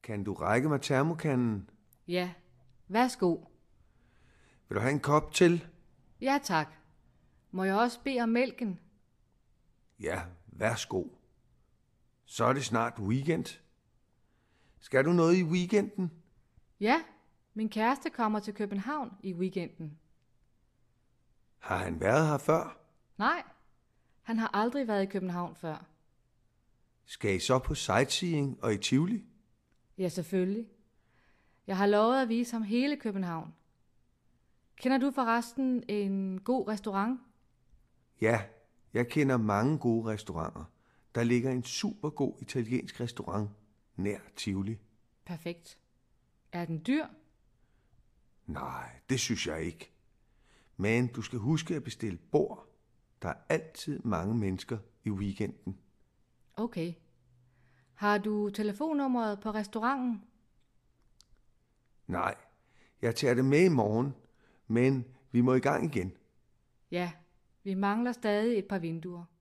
Kan du række mig termokanden? Ja, værsgo. Vil du have en kop til? Ja tak. Må jeg også bede om mælken? Ja, værsgo. Så er det snart weekend. Skal du noget i weekenden? Ja, min kæreste kommer til København i weekenden. Har han været her før? Nej, han har aldrig været i København før. Skal I så på sightseeing og i Tivoli? Ja, selvfølgelig. Jeg har lovet at vise ham hele København. Kender du forresten en god restaurant? Ja, jeg kender mange gode restauranter. Der ligger en super god italiensk restaurant nær Tivoli. Perfekt. Er den dyr? Nej, det synes jeg ikke. Men du skal huske at bestille bord. Der er altid mange mennesker i weekenden. Okay. Har du telefonnummeret på restauranten? Nej, jeg tager det med i morgen, men vi må i gang igen. Ja, vi mangler stadig et par vinduer.